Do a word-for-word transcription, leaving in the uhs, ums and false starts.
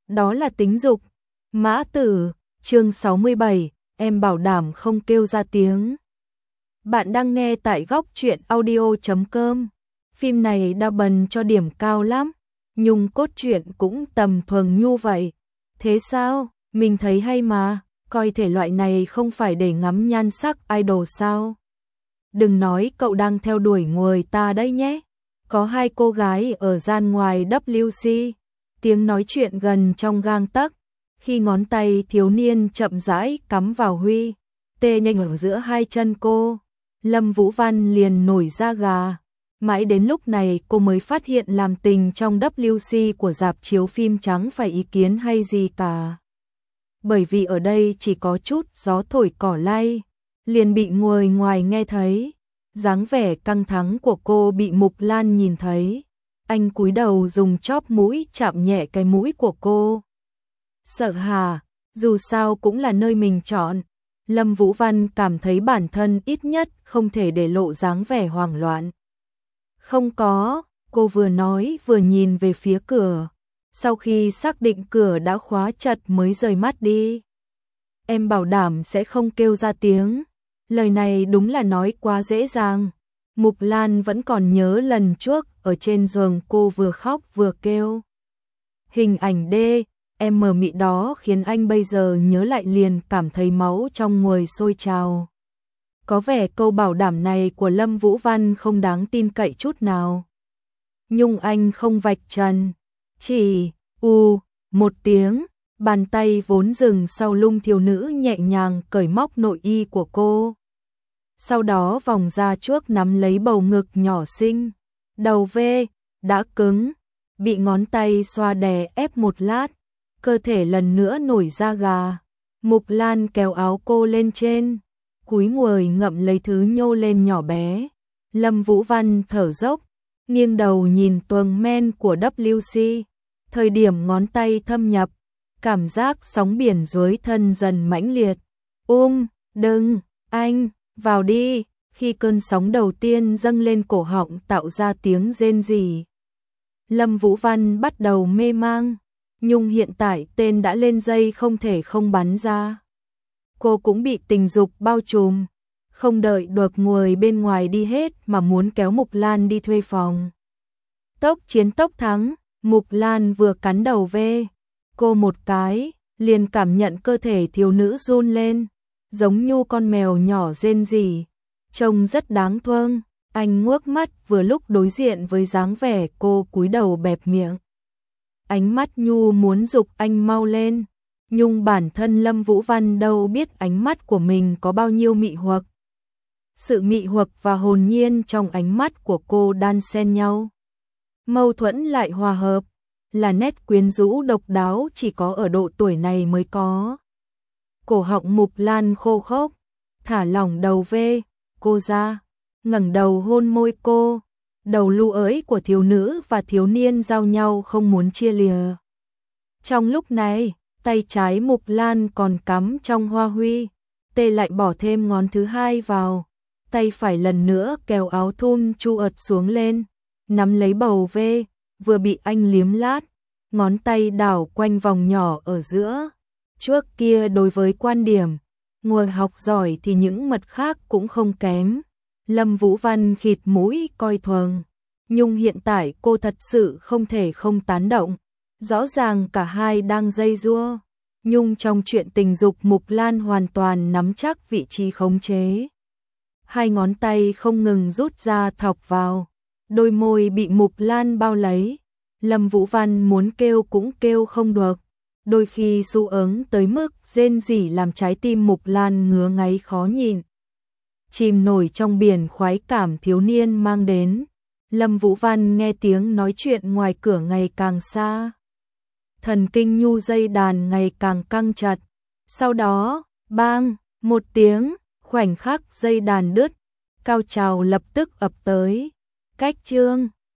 đó là tính dục. Mã Tử, chương sáu mươi bảy, em bảo đảm không kêu ra tiếng. Bạn đang nghe tại góc truyện audio chấm com. Phim này đa bần cho điểm cao lắm, nhưng cốt truyện cũng tầm thường nhu vậy. Thế sao? Mình thấy hay mà, coi thể loại này không phải để ngắm nhan sắc idol sao? Đừng nói cậu đang theo đuổi người ta đấy nhé. Có hai cô gái ở gian ngoài W C, tiếng nói chuyện gần trong gang tấc. Khi ngón tay thiếu niên chậm rãi cắm vào Huy, tê nhanh ở giữa hai chân cô, Lâm Vũ Văn liền nổi da gà. Mãi đến lúc này cô mới phát hiện làm tình trong W C của rạp chiếu phim chẳng phải ý kiến hay gì cả. Bởi vì ở đây chỉ có chút gió thổi cỏ lay, liền bị người ngoài nghe thấy. Dáng vẻ căng thẳng của cô bị Mục Lan nhìn thấy. Anh cúi đầu dùng chóp mũi chạm nhẹ cái mũi của cô. Sợ hả? Dù sao cũng là nơi mình chọn. Lâm Vũ Văn cảm thấy bản thân ít nhất không thể để lộ dáng vẻ hoảng loạn. Không có, cô vừa nói vừa nhìn về phía cửa. Sau khi xác định cửa đã khóa chặt mới rời mắt đi. Em bảo đảm sẽ không kêu ra tiếng. Lời này đúng là nói quá dễ dàng. Mục Lan vẫn còn nhớ lần trước ở trên giường cô vừa khóc vừa kêu. Hình ảnh đê, em mờ mị đó khiến anh bây giờ nhớ lại liền cảm thấy máu trong người sôi trào. Có vẻ câu bảo đảm này của Lâm Vũ Văn không đáng tin cậy chút nào. Nhưng anh không vạch trần. Chỉ, u, một tiếng, bàn tay vốn dừng sau lưng thiếu nữ nhẹ nhàng cởi móc nội y của cô. Sau đó vòng ra trước nắm lấy bầu ngực nhỏ xinh. Đầu V, đã cứng, bị ngón tay xoa đè ép một lát, cơ thể lần nữa nổi da gà. Mục Lan kéo áo cô lên trên, cúi người ngậm lấy thứ nhô lên nhỏ bé. Lâm Vũ Văn thở dốc, nghiêng đầu nhìn tuồng men của W C. Thời điểm ngón tay thâm nhập, cảm giác sóng biển dưới thân dần mãnh liệt. Um, đừng, anh, vào đi. Khi cơn sóng đầu tiên dâng lên cổ họng tạo ra tiếng rên rỉ, Lâm Vũ Văn bắt đầu mê mang, nhưng hiện tại tên đã lên dây không thể không bắn ra. Cô cũng bị tình dục bao trùm, không đợi được người bên ngoài đi hết mà muốn kéo Mục Lan đi thuê phòng. Tốc chiến tốc thắng, Mục Lan vừa cắn đầu về cô một cái, liền cảm nhận cơ thể thiếu nữ run lên, giống như con mèo nhỏ rên rỉ, trông rất đáng thương. Anh ngước mắt vừa lúc đối diện với dáng vẻ cô cúi đầu bẹp miệng. Ánh mắt nhu muốn giục anh mau lên, nhưng bản thân Lâm Vũ Văn đâu biết ánh mắt của mình có bao nhiêu mị hoặc. Sự mị hoặc và hồn nhiên trong ánh mắt của cô đan xen nhau, mâu thuẫn lại hòa hợp, là nét quyến rũ độc đáo chỉ có ở độ tuổi này mới có. Cổ họng Mục Lan khô khốc, thả lỏng đầu về cô ra, ngẩng đầu hôn môi cô. Đầu lu ới của thiếu nữ và thiếu niên giao nhau không muốn chia lìa. Trong lúc này, tay trái Mục Lan còn cắm trong hoa huy, tê lại bỏ thêm ngón thứ hai vào, tay phải lần nữa kéo áo thun chu ợt xuống lên, nắm lấy bầu vê, vừa bị anh liếm lát, ngón tay đảo quanh vòng nhỏ ở giữa. Trước kia đối với quan điểm, người học giỏi thì những mật khác cũng không kém. Lâm Vũ Văn khịt mũi coi thường, nhưng hiện tại cô thật sự không thể không tán động. Rõ ràng cả hai đang dây dưa, nhưng trong chuyện tình dục Mục Lan hoàn toàn nắm chắc vị trí khống chế. Hai ngón tay không ngừng rút ra thọc vào, đôi môi bị Mục Lan bao lấy. Lâm Vũ Văn muốn kêu cũng kêu không được, đôi khi xu ứng tới mức rên rỉ làm trái tim Mục Lan ngứa ngáy khó nhịn. Chìm nổi trong biển khoái cảm thiếu niên mang đến, Lâm Vũ Văn nghe tiếng nói chuyện ngoài cửa ngày càng xa. Thần kinh nhu dây đàn ngày càng căng chặt. Sau đó, bang, một tiếng, khoảnh khắc dây đàn đứt, cao trào lập tức ập tới. Cách chương